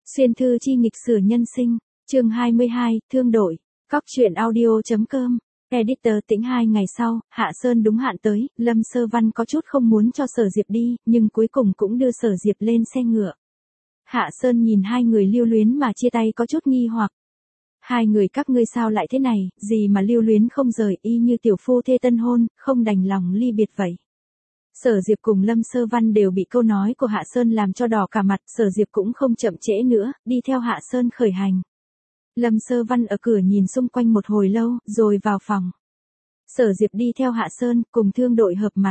Xuyên thư chi nghịch sử nhân sinh, chương 22, thương đội, Cóc truyện audio.com, editor Tĩnh. 2 ngày sau, Hạ Sơn đúng hạn tới, Lâm Sơ Văn có chút không muốn cho Sở Diệp đi, nhưng cuối cùng cũng đưa Sở Diệp lên xe ngựa. Hạ Sơn nhìn hai người lưu luyến mà chia tay có chút nghi hoặc. Hai người các ngươi sao lại thế này, gì mà lưu luyến không rời, y như tiểu phu thê tân hôn, không đành lòng ly biệt vậy. Sở Diệp cùng Lâm Sơ Văn đều bị câu nói của Hạ Sơn làm cho đỏ cả mặt, Sở Diệp cũng không chậm trễ nữa, đi theo Hạ Sơn khởi hành. Lâm Sơ Văn ở cửa nhìn xung quanh một hồi lâu, rồi vào phòng. Sở Diệp đi theo Hạ Sơn, cùng thương đội hợp mặt.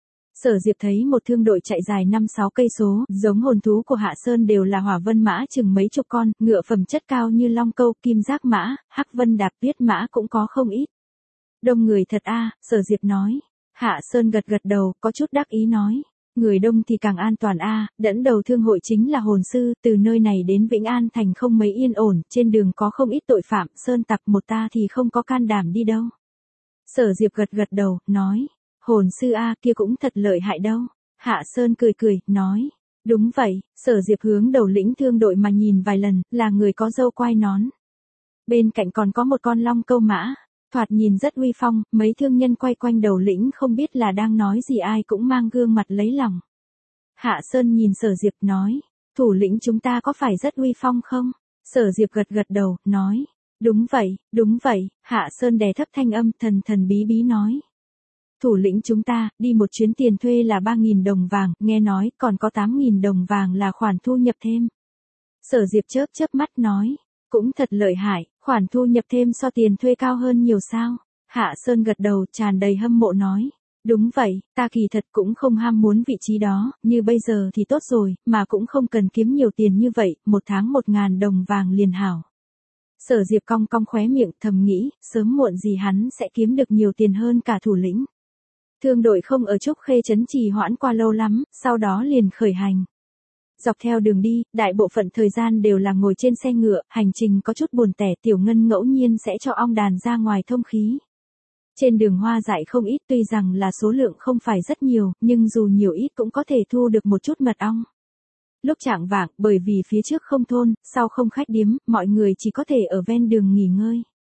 Sở Diệp thấy một thương đội chạy dài 5-6 cây số, giống hồn thú của Hạ Sơn đều là hỏa vân mã chừng mấy chục con, ngựa phẩm chất cao như long câu, kim giác mã, hắc vân đạp tuyết mã cũng có không ít. Đông người thật a, Sở Diệp nói. Hạ Sơn gật gật đầu, có chút đắc ý nói. Người đông thì càng an toàn a, dẫn đầu thương hội chính là hồn sư, từ nơi này đến Vĩnh An thành không mấy yên ổn, trên đường có không ít tội phạm, sơn tặc một ta thì không có can đảm đi đâu. Sở Diệp gật gật đầu, nói. Hồn sư a, kia cũng thật lợi hại đâu. Hạ Sơn cười cười, nói. Đúng vậy, Sở Diệp hướng đầu lĩnh thương đội mà nhìn vài lần, là người có râu quai nón. Bên cạnh còn có một con long câu mã. Thoạt nhìn rất uy phong, mấy thương nhân quay quanh đầu lĩnh không biết là đang nói gì, ai cũng mang gương mặt lấy lòng. Hạ Sơn nhìn Sở Diệp nói, thủ lĩnh chúng ta có phải rất uy phong không? Sở Diệp gật gật đầu, nói, đúng vậy, Hạ Sơn đè thấp thanh âm, thần thần bí bí nói. Thủ lĩnh chúng ta, đi một chuyến tiền thuê là 3.000 đồng vàng, nghe nói còn có 8.000 đồng vàng là khoản thu nhập thêm. Sở Diệp chớp mắt nói. Cũng thật lợi hại, khoản thu nhập thêm so tiền thuê cao hơn nhiều sao? Hạ Sơn gật đầu tràn đầy hâm mộ nói. Đúng vậy, ta kỳ thật cũng không ham muốn vị trí đó, như bây giờ thì tốt rồi, mà cũng không cần kiếm nhiều tiền như vậy, một tháng 1.000 đồng vàng liền hảo. Sở Diệp cong cong khóe miệng thầm nghĩ, sớm muộn gì hắn sẽ kiếm được nhiều tiền hơn cả thủ lĩnh. Thương đội không ở Trúc Khê trấn trì hoãn qua lâu lắm, sau đó liền khởi hành. Dọc theo đường đi, đại bộ phận thời gian đều là ngồi trên xe ngựa, hành trình có chút buồn tẻ, Tiểu Ngân ngẫu nhiên sẽ cho ong đàn ra ngoài thông khí. Trên đường hoa dại không ít, tuy rằng là số lượng không phải rất nhiều, nhưng dù nhiều ít cũng có thể thu được một chút mật ong. Lúc chạng vạng, bởi vì phía trước không thôn, sau không khách điếm, mọi người chỉ có thể ở ven đường nghỉ ngơi.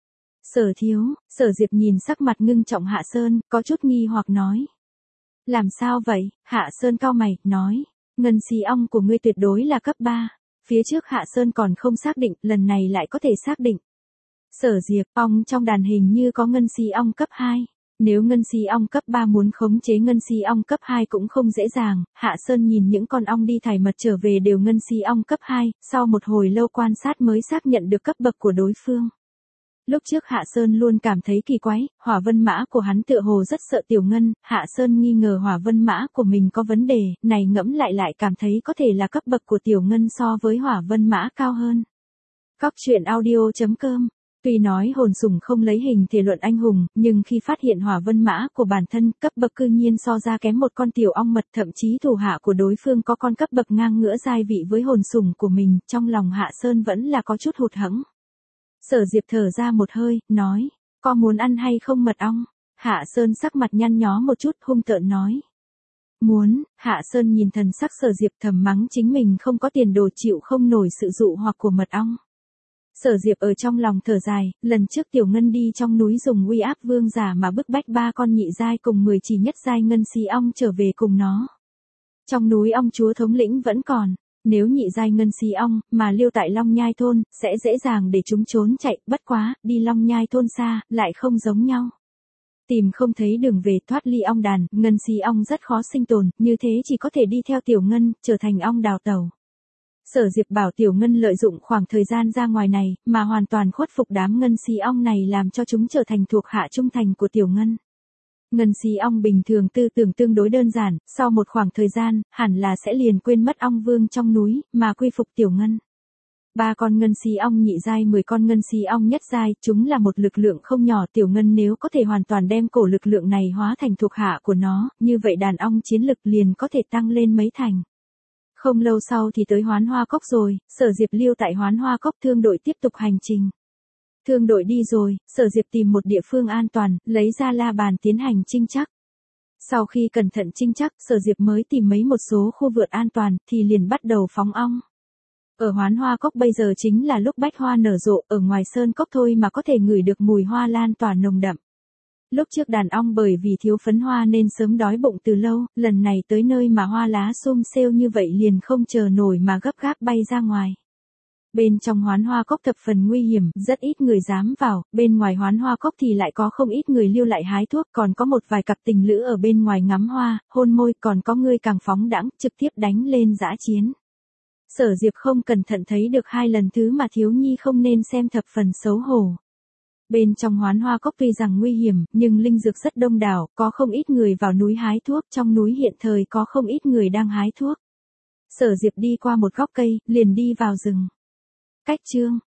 Sở thiếu, Sở Diệp nhìn sắc mặt ngưng trọng Hạ Sơn, có chút nghi hoặc nói. Làm sao vậy? Hạ Sơn cau mày, nói. Ngân xí ong của ngươi tuyệt đối là cấp 3. Phía trước Hạ Sơn còn không xác định, lần này lại có thể xác định. Sở Diệp, ong trong đàn hình như có ngân xí ong cấp 2. Nếu ngân xí ong cấp 3 muốn khống chế ngân xí ong cấp 2 cũng không dễ dàng. Hạ Sơn nhìn những con ong đi thải mật trở về đều ngân xí ong cấp 2, sau một hồi lâu quan sát mới xác nhận được cấp bậc của đối phương. Lúc trước Hạ Sơn luôn cảm thấy kỳ quái, hỏa vân mã của hắn tựa hồ rất sợ Tiểu Ngân, Hạ Sơn nghi ngờ hỏa vân mã của mình có vấn đề, này ngẫm lại cảm thấy có thể là cấp bậc của Tiểu Ngân so với hỏa vân mã cao hơn. Cóc truyện audio.com, tuy nói hồn sủng không lấy hình thể luận anh hùng, nhưng khi phát hiện hỏa vân mã của bản thân, cấp bậc cư nhiên so ra kém một con tiểu ong mật, thậm chí thủ hạ của đối phương có con cấp bậc ngang ngửa giai vị với hồn sủng của mình, trong lòng Hạ Sơn vẫn là có chút hụt hẫng. Sở Diệp thở ra một hơi, nói, có muốn ăn hay không mật ong? Hạ Sơn sắc mặt nhăn nhó một chút, hung tợn nói. Muốn. Hạ Sơn nhìn thần sắc Sở Diệp thầm mắng chính mình không có tiền đồ chịu không nổi sự dụ hoặc của mật ong. Sở Diệp ở trong lòng thở dài, lần trước Tiểu Ngân đi trong núi dùng uy áp vương giả mà bức bách 3 con nhị giai cùng 10 chỉ nhất giai ngân xí ong trở về cùng nó. Trong núi ong chúa thống lĩnh vẫn còn. Nếu nhị giai ngân xí ong, mà lưu tại Long Nhai thôn, sẽ dễ dàng để chúng trốn chạy, bất quá, đi Long Nhai thôn xa, lại không giống nhau. Tìm không thấy đường về thoát ly ong đàn, ngân xí ong rất khó sinh tồn, như thế chỉ có thể đi theo Tiểu Ngân, trở thành ong đào tẩu. Sở Diệp bảo Tiểu Ngân lợi dụng khoảng thời gian ra ngoài này, mà hoàn toàn khuất phục đám ngân xí ong này làm cho chúng trở thành thuộc hạ trung thành của Tiểu Ngân. Ngân xí ong bình thường tư tưởng tương đối đơn giản, sau một khoảng thời gian, hẳn là sẽ liền quên mất ong vương trong núi, mà quy phục Tiểu Ngân. 3 con ngân xí ong nhị giai 10 con ngân xí ong nhất giai, chúng là một lực lượng không nhỏ. Tiểu Ngân nếu có thể hoàn toàn đem cổ lực lượng này hóa thành thuộc hạ của nó, như vậy đàn ong chiến lực liền có thể tăng lên mấy thành. Không lâu sau thì tới Hoán Hoa Cốc rồi, Sở Diệp lưu tại Hoán Hoa Cốc, thương đội tiếp tục hành trình. Thương đội đi rồi, Sở Diệp tìm một địa phương an toàn, lấy ra la bàn tiến hành trinh trắc. Sau khi cẩn thận trinh trắc, Sở Diệp mới tìm mấy một số khu vượt an toàn, thì liền bắt đầu phóng ong. Ở Hoán Hoa Cốc bây giờ chính là lúc bách hoa nở rộ, ở ngoài sơn cốc thôi mà có thể ngửi được mùi hoa lan tỏa nồng đậm. Lúc trước đàn ong bởi vì thiếu phấn hoa nên sớm đói bụng từ lâu, lần này tới nơi mà hoa lá xum xêu như vậy liền không chờ nổi mà gấp gáp bay ra ngoài. Bên trong Hoán Hoa Cốc thập phần nguy hiểm, rất ít người dám vào, bên ngoài Hoán Hoa Cốc thì lại có không ít người lưu lại hái thuốc, còn có một vài cặp tình lữ ở bên ngoài ngắm hoa, hôn môi, còn có người càng phóng đãng, trực tiếp đánh lên dã chiến. Sở Diệp không cẩn thận thấy được 2 lần thứ mà thiếu nhi không nên xem thập phần xấu hổ. Bên trong Hoán Hoa Cốc tuy rằng nguy hiểm, nhưng linh dược rất đông đảo, có không ít người vào núi hái thuốc, trong núi hiện thời có không ít người đang hái thuốc. Sở Diệp đi qua một gốc cây, liền đi vào rừng. Cách chương